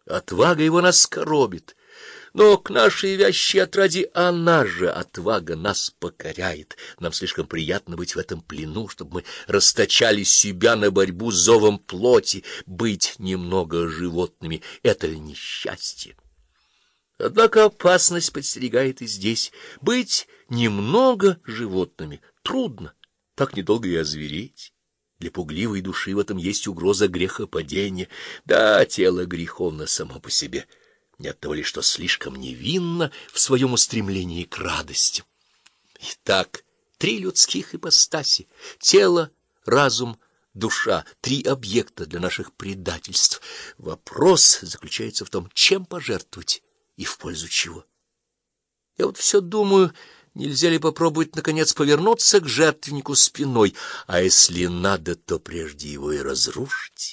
Отвага его нас коробит. Но к нашей вящей отраде она же, отвага, нас покоряет. Нам слишком приятно быть в этом плену, чтобы мы расточали себя на борьбу с зовом плоти. Быть немного животными — это ли несчастье? Однако опасность подстерегает и здесь. Быть немного животными трудно, так недолго и озвереть. Для пугливой души в этом есть угроза грехопадения. Да, тело греховно само по себе. Не от того ли, что слишком невинно в своем устремлении к радости. Итак, 3 людских ипостаси — тело, разум, душа, 3 объекта для наших предательств. Вопрос заключается в том, чем пожертвовать и в пользу чего. Я вот все думаю, нельзя ли попробовать, наконец, повернуться к жертвеннику спиной, а если надо, то прежде его и разрушить.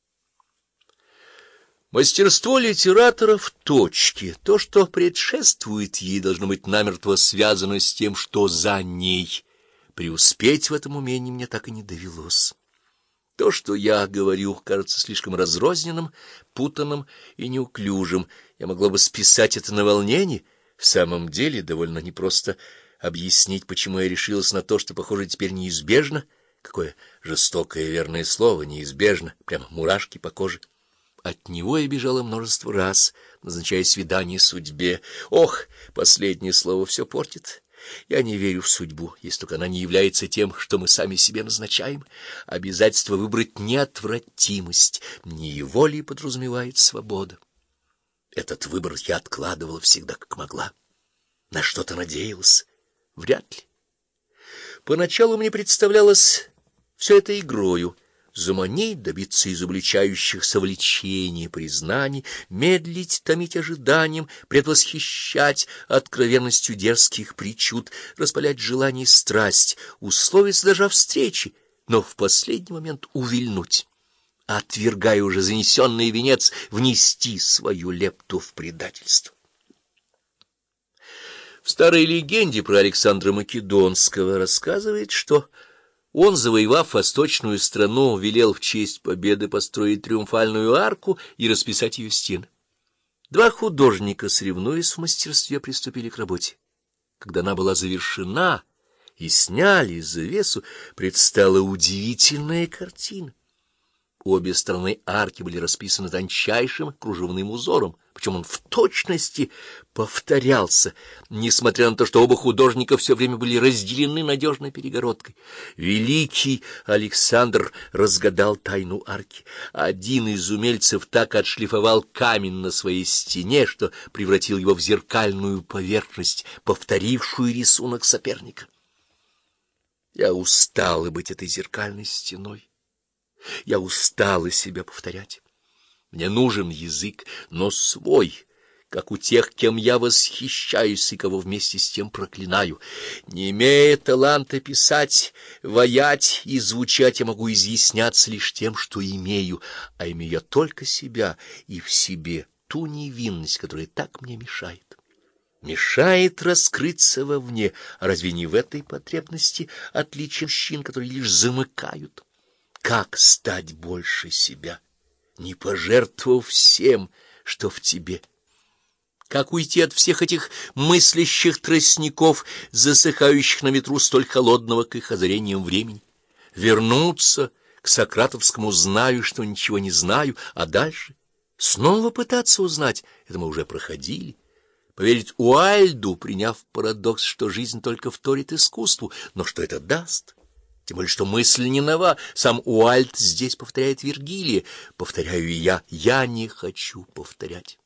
Мастерство литератора в точке. То, что предшествует ей, должно быть намертво связано с тем, что за ней. Преуспеть в этом умении мне так и не довелось. То, что я говорю, кажется слишком разрозненным, путанным и неуклюжим. Я могла бы списать это на волнение. В самом деле довольно непросто объяснить, почему я решилась на то, что, похоже, теперь неизбежно. Какое жестокое и верное слово — неизбежно. Прямо мурашки по коже. От него я бежала множество раз, назначая свидание судьбе. Ох, последнее слово все портит. Я не верю в судьбу, если только она не является тем, что мы сами себе назначаем. Обязательство выбрать неотвратимость, не его ли подразумевает свобода. Этот выбор я откладывала всегда, как могла. На что-то надеялась? Вряд ли. Поначалу мне представлялось все это игрою. Заманить, добиться изобличающихся влечений, признаний, медлить, томить ожиданием, предвосхищать откровенностью дерзких причуд, распалять желание и страсть, условиться даже о встрече, но в последний момент увильнуть, отвергая уже занесенный венец, внести свою лепту в предательство. В старой легенде про Александра Македонского рассказывает, что он, завоевав восточную страну, велел в честь победы построить триумфальную арку и расписать ее стены. 2 художника, соревнуясь в мастерстве, приступили к работе. Когда она была завершена и сняли завесу, предстала удивительная картина. Обе стороны арки были расписаны тончайшим кружевным узором, причем он в точности повторялся, несмотря на то, что оба художника все время были разделены надежной перегородкой. Великий Александр разгадал тайну арки. Один из умельцев так отшлифовал камень на своей стене, что превратил его в зеркальную поверхность, повторившую рисунок соперника. Я устала быть этой зеркальной стеной. Я устала себя повторять. Мне нужен язык, но свой, как у тех, кем я восхищаюсь и кого вместе с тем проклинаю. Не имея таланта писать, ваять и звучать, я могу изъясняться лишь тем, что имею, а имею я только себя и в себе ту невинность, которая так мне мешает. Мешает раскрыться вовне, а разве не в этой потребности отличие мужчин, которые лишь замыкают? Как стать больше себя, не пожертвовав всем, что в тебе? Как уйти от всех этих мыслящих тростников, засыхающих на ветру столь холодного к их озарениям времени? Вернуться к сократовскому «знаю, что ничего не знаю», а дальше снова пытаться узнать, это мы уже проходили. Поверить Уайльду, приняв парадокс, что жизнь только вторит искусству, но что это даст? Тем более, что мысль не нова. Сам Уайльд здесь повторяет Виргилия. Повторяю и я не хочу повторять.